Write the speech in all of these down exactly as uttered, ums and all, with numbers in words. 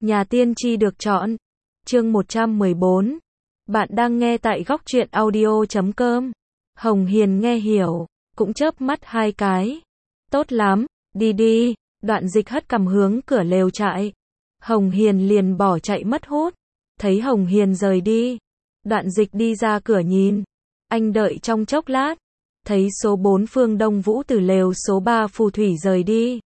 Nhà tiên tri được chọn. Chương một trăm mười bốn. Bạn đang nghe tại góc truyện audio chấm com. Hồng Hiền nghe hiểu, cũng chớp mắt hai cái. Tốt lắm, đi đi. Đoạn Dịch hất cằm hướng cửa lều trại. Hồng Hiền liền bỏ chạy mất hút. Thấy Hồng Hiền rời đi, Đoạn Dịch đi ra cửa nhìn. Anh đợi trong chốc lát, thấy số bốn Phương Đông Vũ từ lều số ba phù thủy rời đi.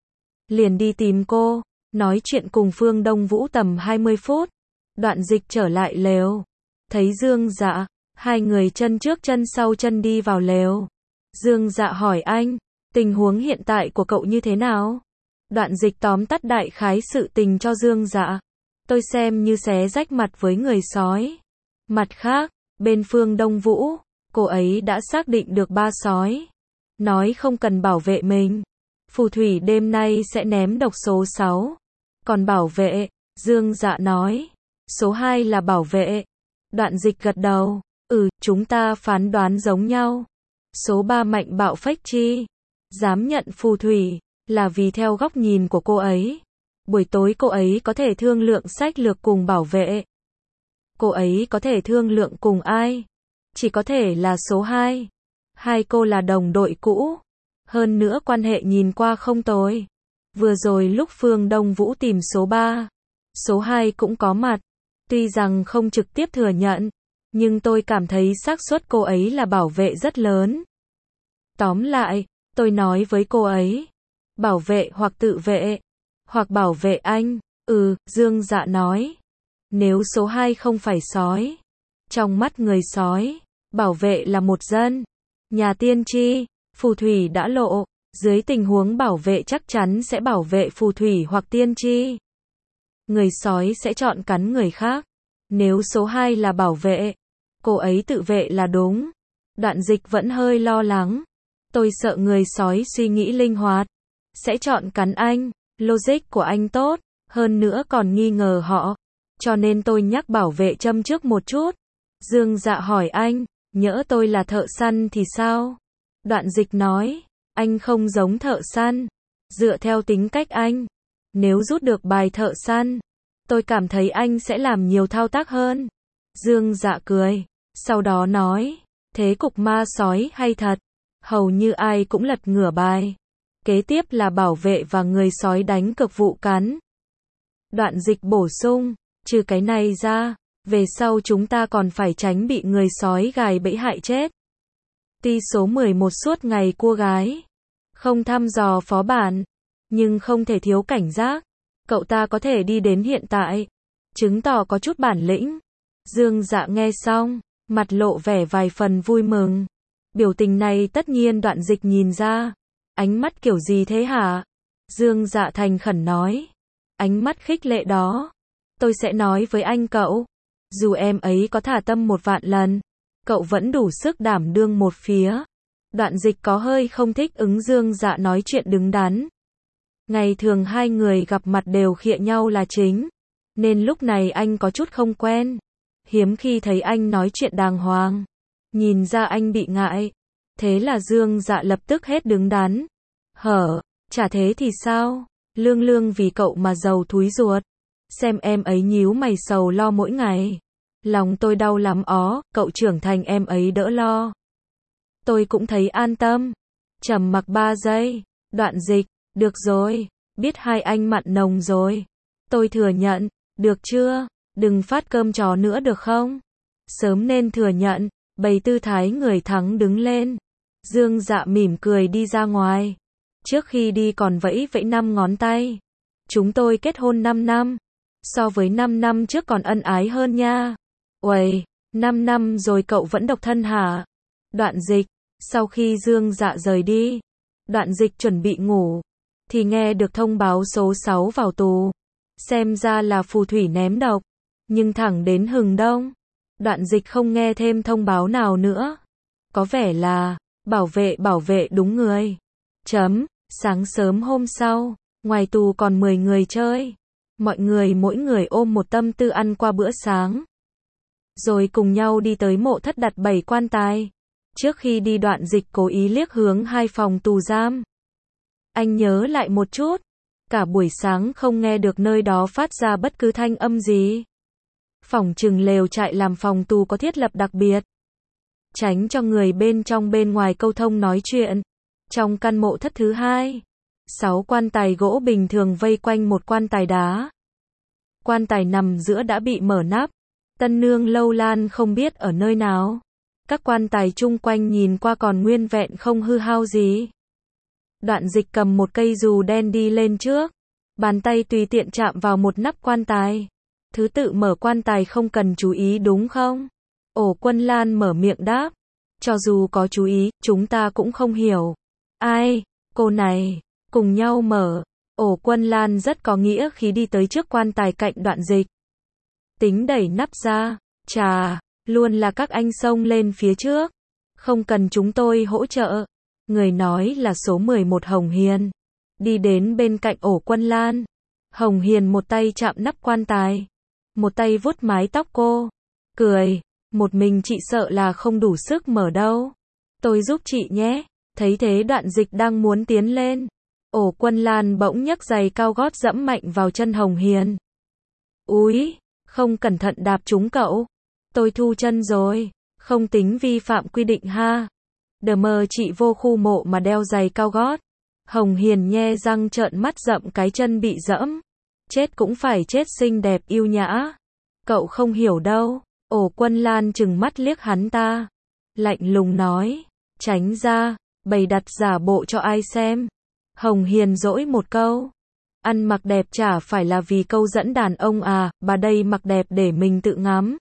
Liền đi tìm cô, nói chuyện cùng Phương Đông Vũ tầm hai mươi phút. Đoạn Dịch trở lại lều, thấy Dương Dạ, hai người chân trước chân sau chân đi vào lều. Dương Dạ hỏi anh, tình huống hiện tại của cậu như thế nào? Đoạn Dịch tóm tắt đại khái sự tình cho Dương Dạ. Tôi xem như xé rách mặt với người sói. Mặt khác, bên Phương Đông Vũ, cô ấy đã xác định được ba sói. Nói không cần bảo vệ mình. Phù thủy đêm nay sẽ ném độc số sáu. Còn bảo vệ, Dương Dạ nói. Số hai là bảo vệ. Đoạn Dịch gật đầu. Ừ, chúng ta phán đoán giống nhau. Số ba mạnh bạo phách chi. Dám nhận phù thủy, là vì theo góc nhìn của cô ấy. Buổi tối cô ấy có thể thương lượng sách lược cùng bảo vệ. Cô ấy có thể thương lượng cùng ai? Chỉ có thể là số hai. Hai cô là đồng đội cũ. Hơn nữa quan hệ nhìn qua không tồi. Vừa rồi lúc Phương Đông Vũ tìm số ba, số hai cũng có mặt. Tuy rằng không trực tiếp thừa nhận, nhưng tôi cảm thấy xác suất cô ấy là bảo vệ rất lớn. Tóm lại, tôi nói với cô ấy, bảo vệ hoặc tự vệ, hoặc bảo vệ anh. Ừ, Dương Dạ nói. Nếu số hai không phải sói, trong mắt người sói, bảo vệ là một dân. Nhà tiên tri, phù thủy đã lộ, dưới tình huống bảo vệ chắc chắn sẽ bảo vệ phù thủy hoặc tiên tri. Người sói sẽ chọn cắn người khác. Nếu số hai là bảo vệ, cô ấy tự vệ là đúng. Đoạn Dịch vẫn hơi lo lắng. Tôi sợ người sói suy nghĩ linh hoạt, sẽ chọn cắn anh. Logic của anh tốt, hơn nữa còn nghi ngờ họ. Cho nên tôi nhắc bảo vệ châm trước một chút. Dương Dạ hỏi anh, nhỡ tôi là thợ săn thì sao? Đoạn Dịch nói, anh không giống thợ săn. Dựa theo tính cách anh, nếu rút được bài thợ săn, tôi cảm thấy anh sẽ làm nhiều thao tác hơn. Dương Dạ cười, sau đó nói, thế cục ma sói hay thật, hầu như ai cũng lật ngửa bài. Kế tiếp là bảo vệ và người sói đánh cực vụ cắn. Đoạn Dịch bổ sung, trừ cái này ra, về sau chúng ta còn phải tránh bị người sói gài bẫy hại chết. Ti số mười một suốt ngày cua gái. Không thăm dò phó bản, nhưng không thể thiếu cảnh giác. Cậu ta có thể đi đến hiện tại, chứng tỏ có chút bản lĩnh. Dương Dạ nghe xong, mặt lộ vẻ vài phần vui mừng. Biểu tình này tất nhiên Đoạn Dịch nhìn ra. Ánh mắt kiểu gì thế hả? Dương Dạ thành khẩn nói. Ánh mắt khích lệ đó, tôi sẽ nói với anh cậu. Dù em ấy có thả tâm một vạn lần, cậu vẫn đủ sức đảm đương một phía. Đoạn Dịch có hơi không thích ứng Dương Dạ nói chuyện đứng đắn. Ngày thường hai người gặp mặt đều khịa nhau là chính, nên lúc này anh có chút không quen. Hiếm khi thấy anh nói chuyện đàng hoàng. Nhìn ra anh bị ngại. Thế là Dương Dạ lập tức hết đứng đắn. Hở, chả thế thì sao? Lương Lương vì cậu mà giàu thúi ruột. Xem em ấy nhíu mày sầu lo mỗi ngày. Lòng tôi đau lắm ó, cậu trưởng thành em ấy đỡ lo. Tôi cũng thấy an tâm. Trầm mặc ba giây. Đoạn Dịch, được rồi, biết hai anh mặn nồng rồi. Tôi thừa nhận, được chưa? Đừng phát cơm chó nữa được không? Sớm nên thừa nhận, bày tư thái người thắng đứng lên. Dương Dạ mỉm cười đi ra ngoài. Trước khi đi còn vẫy vẫy năm ngón tay. Chúng tôi kết hôn năm năm. So với năm năm trước còn ân ái hơn nha. Uầy, năm năm rồi cậu vẫn độc thân hả? Đoạn Dịch, sau khi Dương Dạ rời đi, Đoạn Dịch chuẩn bị ngủ, thì nghe được thông báo số sáu vào tù. Xem ra là phù thủy ném độc. Nhưng thẳng đến hừng đông, Đoạn Dịch không nghe thêm thông báo nào nữa. Có vẻ là, bảo vệ bảo vệ đúng người. Chấm, sáng sớm hôm sau, ngoài tù còn mười người chơi. Mọi người mỗi người ôm một tâm tư ăn qua bữa sáng. Rồi cùng nhau đi tới mộ thất đặt bảy quan tài. Trước khi đi Đoạn Dịch cố ý liếc hướng hai phòng tù giam. Anh nhớ lại một chút. cả buổi sáng không nghe được nơi đó phát ra bất cứ thanh âm gì. Phỏng chừng lều trại làm phòng tù có thiết lập đặc biệt, tránh cho người bên trong bên ngoài câu thông nói chuyện. Trong căn mộ thất thứ hai, sáu quan tài gỗ bình thường vây quanh một quan tài đá. Quan tài nằm giữa đã bị mở nắp. Tân nương Lâu Lan không biết ở nơi nào. Các quan tài chung quanh nhìn qua còn nguyên vẹn không hư hao gì. Đoạn Dịch cầm một cây dù đen đi lên trước. Bàn tay tùy tiện chạm vào một nắp quan tài. Thứ tự mở quan tài không cần chú ý đúng không? Ổ Quân Lan mở miệng đáp. Cho dù có chú ý, chúng ta cũng không hiểu. Ai, cô này, cùng nhau mở. Ổ Quân Lan rất có nghĩa khí đi tới trước quan tài cạnh Đoạn Dịch. Tính đẩy nắp ra. Chà, luôn là các anh xông lên phía trước. Không cần chúng tôi hỗ trợ. Người nói là số mười một Hồng Hiền. Đi đến bên cạnh Ổ Quân Lan. Hồng Hiền một tay chạm nắp quan tài. Một tay vuốt mái tóc cô. Cười. Một mình chị sợ là không đủ sức mở đâu. Tôi giúp chị nhé. Thấy thế Đoạn Dịch đang muốn tiến lên. Ổ Quân Lan bỗng nhấc giày cao gót dẫm mạnh vào chân Hồng Hiền. Úi, không cẩn thận đạp trúng cậu. Tôi thu chân rồi. Không tính vi phạm quy định ha. Đờ mờ chị vô khu mộ mà đeo giày cao gót. Hồng Hiền nhe răng trợn mắt dậm cái chân bị dẫm. Chết cũng phải chết xinh đẹp yêu nhã. Cậu không hiểu đâu. Ổ Quân Lan trừng mắt liếc hắn ta. Lạnh lùng nói. Tránh ra, bày đặt giả bộ cho ai xem. Hồng Hiền dỗi một câu. Ăn mặc đẹp chả phải là vì câu dẫn đàn ông à, bà đây mặc đẹp để mình tự ngắm.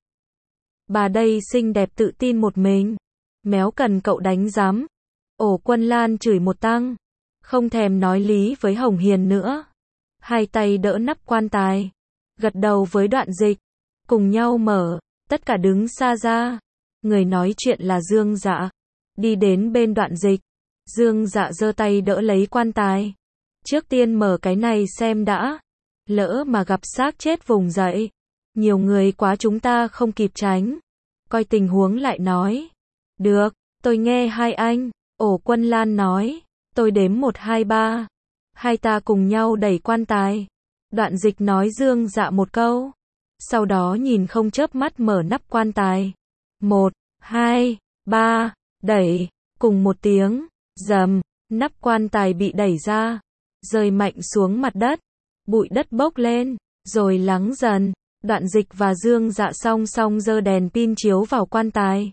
Bà đây xinh đẹp tự tin một mình. Méo cần cậu đánh giám. Ổ Quân Lan chửi một tăng. Không thèm nói lý với Hồng Hiền nữa. Hai tay đỡ nắp quan tài. Gật đầu với Đoạn Dịch. Cùng nhau mở. Tất cả đứng xa ra. Người nói chuyện là Dương Dạ. Đi đến bên Đoạn Dịch. Dương Dạ giơ tay đỡ lấy quan tài. Trước tiên mở cái này xem đã. Lỡ mà gặp xác chết vùng dậy. Nhiều người quá chúng ta không kịp tránh. Coi tình huống lại nói. Được, tôi nghe hai anh. Ổ Quân Lan nói. Tôi đếm một hai ba. Hai ta cùng nhau đẩy quan tài. Đoạn Dịch nói Dương Dạ một câu. Sau đó nhìn không chớp mắt mở nắp quan tài. Một, hai, ba, đẩy. Cùng một tiếng. Dầm, nắp quan tài bị đẩy ra. Rơi mạnh xuống mặt đất. Bụi đất bốc lên. Rồi lắng dần. Đoạn Dịch và Dương Dạ song song giơ đèn pin chiếu vào quan tài.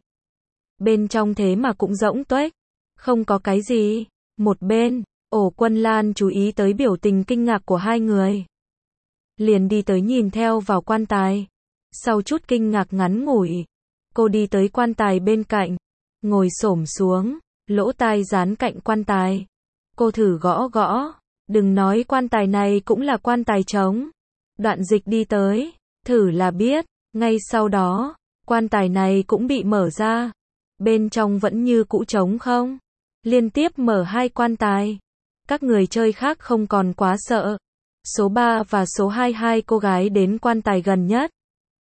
Bên trong thế mà cũng rỗng tuếch. Không có cái gì. Một bên, Ổ Quân Lan chú ý tới biểu tình kinh ngạc của hai người. Liền đi tới nhìn theo vào quan tài. Sau chút kinh ngạc ngắn ngủi, cô đi tới quan tài bên cạnh. Ngồi xổm xuống, lỗ tai dán cạnh quan tài. Cô thử gõ gõ. Đừng nói quan tài này cũng là quan tài trống. Đoạn Dịch đi tới. Thử là biết. Ngay sau đó, quan tài này cũng bị mở ra. Bên trong vẫn như cũ trống không. Liên tiếp mở hai quan tài. Các người chơi khác không còn quá sợ. Số ba và số hai hai cô gái đến quan tài gần nhất.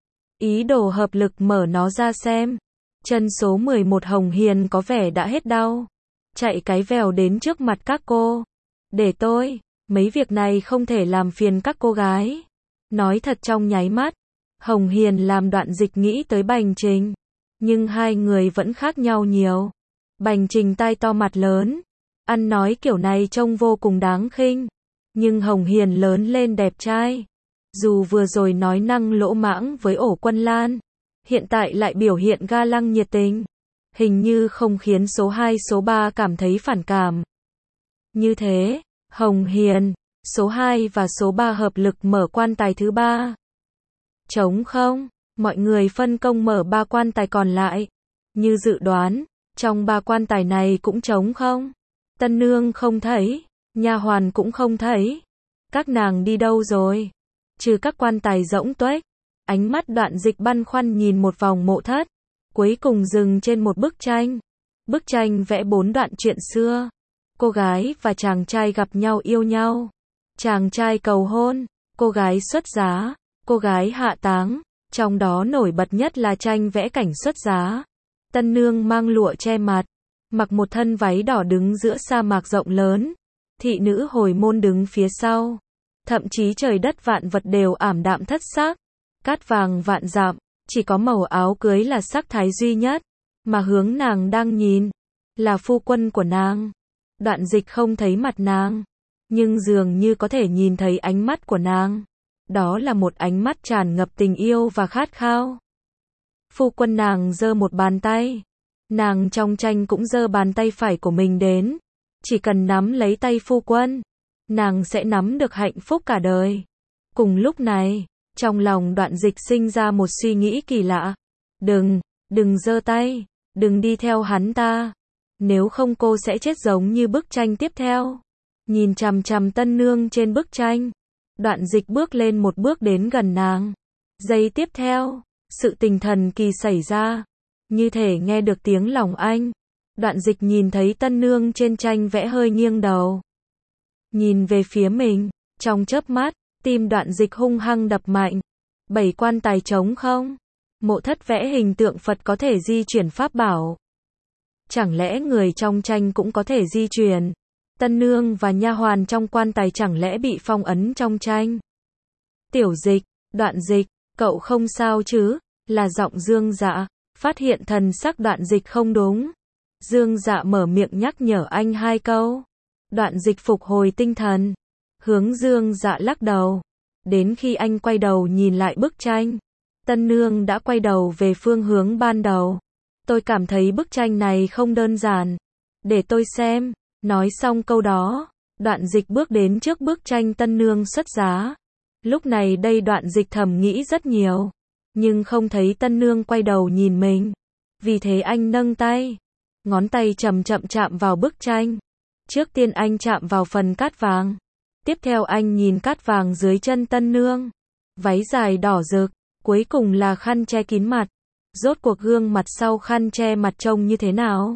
Ý đồ hợp lực mở nó ra xem. Chân số mười một Hồng Hiền có vẻ đã hết đau. Chạy cái vèo đến trước mặt các cô. Để tôi, mấy việc này không thể làm phiền các cô gái. Nói thật trong nháy mắt, Hồng Hiền làm Đoạn Dịch nghĩ tới Bành Trình. Nhưng hai người vẫn khác nhau nhiều. Bành Trình tai to mặt lớn. Ăn nói kiểu này trông vô cùng đáng khinh. Nhưng Hồng Hiền lớn lên đẹp trai. Dù vừa rồi nói năng lỗ mãng với Ổ Quân Lan, hiện tại lại biểu hiện ga lăng nhiệt tình. Hình như không khiến số hai số ba cảm thấy phản cảm. Như thế, Hồng Hiền, số hai và số ba hợp lực mở quan tài thứ ba. Trống không? Mọi người phân công mở ba quan tài còn lại. Như dự đoán, trong ba quan tài này cũng trống không. Tân nương không thấy, nha hoàn cũng không thấy. Các nàng đi đâu rồi? Trừ các quan tài rỗng tuếch. Ánh mắt Đoạn Dịch băn khoăn nhìn một vòng mộ thất. Cuối cùng dừng trên một bức tranh. Bức tranh vẽ bốn đoạn chuyện xưa. Cô gái và chàng trai gặp nhau yêu nhau. Chàng trai cầu hôn. Cô gái xuất giá. Cô gái hạ táng. Trong đó nổi bật nhất là tranh vẽ cảnh xuất giá. Tân nương mang lụa che mặt. Mặc một thân váy đỏ đứng giữa sa mạc rộng lớn. Thị nữ hồi môn đứng phía sau. thậm chí trời đất vạn vật đều ảm đạm thất sắc. Cát vàng vạn dặm, chỉ có màu áo cưới là sắc thái duy nhất, mà hướng nàng đang nhìn là phu quân của nàng. Đoạn Dịch không thấy mặt nàng, nhưng dường như có thể nhìn thấy ánh mắt của nàng. Đó là một ánh mắt tràn ngập tình yêu và khát khao. Phu quân nàng giơ một bàn tay, nàng trong tranh cũng giơ bàn tay phải của mình đến. Chỉ cần nắm lấy tay phu quân, nàng sẽ nắm được hạnh phúc cả đời. Cùng lúc này, trong lòng Đoạn Dịch sinh ra một suy nghĩ kỳ lạ. Đừng, đừng giơ tay, đừng đi theo hắn ta. Nếu không cô sẽ chết giống như bức tranh tiếp theo. Nhìn chằm chằm tân nương trên bức tranh, Đoạn Dịch bước lên một bước đến gần nàng. Giây tiếp theo, sự tình thần kỳ xảy ra. Như thể nghe được tiếng lòng anh. Đoạn Dịch nhìn thấy tân nương trên tranh vẽ hơi nghiêng đầu. Nhìn về phía mình, trong chớp mắt, tim Đoạn Dịch hung hăng đập mạnh. Bảy quan tài trống không? Mộ thất vẽ hình tượng Phật có thể di chuyển pháp bảo. Chẳng lẽ người trong tranh cũng có thể di chuyển? Tân nương và nha hoàn trong quan tài chẳng lẽ bị phong ấn trong tranh? Tiểu Dịch, Đoạn Dịch, cậu không sao chứ? Là giọng Dương Dạ, phát hiện thần sắc Đoạn Dịch không đúng. Dương Dạ mở miệng nhắc nhở anh hai câu. Đoạn Dịch phục hồi tinh thần, hướng Dương Dạ lắc đầu. Đến khi anh quay đầu nhìn lại bức tranh, tân nương đã quay đầu về phương hướng ban đầu. Tôi cảm thấy bức tranh này không đơn giản. Để tôi xem. Nói xong câu đó, Đoạn Dịch bước đến trước bức tranh tân nương xuất giá. Lúc này đây Đoạn Dịch thầm nghĩ rất nhiều, nhưng không thấy tân nương quay đầu nhìn mình. Vì thế anh nâng tay, ngón tay chậm chậm chạm vào bức tranh. Trước tiên anh chạm vào phần cát vàng. Tiếp theo anh nhìn cát vàng dưới chân tân nương. Váy dài đỏ rực, cuối cùng là khăn che kín mặt. Rốt cuộc gương mặt sau khăn che mặt trông như thế nào?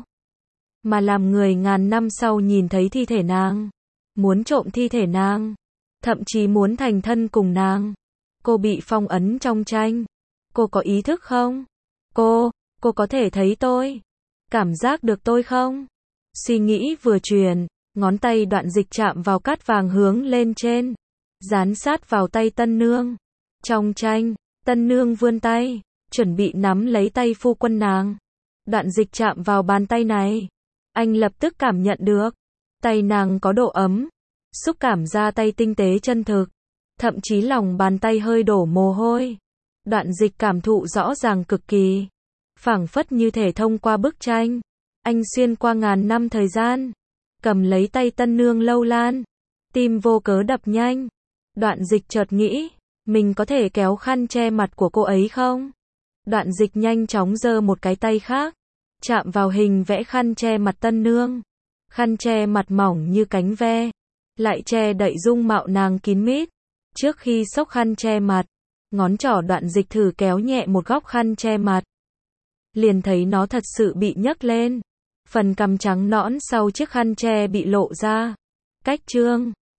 Mà làm người ngàn năm sau nhìn thấy thi thể nàng, muốn trộm thi thể nàng, thậm chí muốn thành thân cùng nàng. Cô bị phong ấn trong tranh. Cô có ý thức không? Cô, cô có thể thấy tôi? Cảm giác được tôi không? Suy nghĩ vừa truyền, ngón tay Đoạn Dịch chạm vào cát vàng hướng lên trên, dán sát vào tay tân nương. Trong tranh, tân nương vươn tay, chuẩn bị nắm lấy tay phu quân nàng. Đoạn Dịch chạm vào bàn tay này, anh lập tức cảm nhận được, tay nàng có độ ấm, xúc cảm ra tay tinh tế chân thực, thậm chí lòng bàn tay hơi đổ mồ hôi. Đoạn Dịch cảm thụ rõ ràng cực kỳ, phảng phất như thể thông qua bức tranh, anh xuyên qua ngàn năm thời gian, cầm lấy tay tân nương lâu lan, tim vô cớ đập nhanh. Đoạn Dịch chợt nghĩ, mình có thể kéo khăn che mặt của cô ấy không? Đoạn Dịch nhanh chóng giơ một cái tay khác, chạm vào hình vẽ khăn che mặt tân nương. Khăn che mặt mỏng như cánh ve, lại che đậy dung mạo nàng kín mít. Trước khi xốc khăn che mặt, ngón trỏ Đoạn Dịch thử kéo nhẹ một góc khăn che mặt. Liền thấy nó thật sự bị nhấc lên. Phần cằm trắng nõn sau chiếc khăn che bị lộ ra. Cách trương.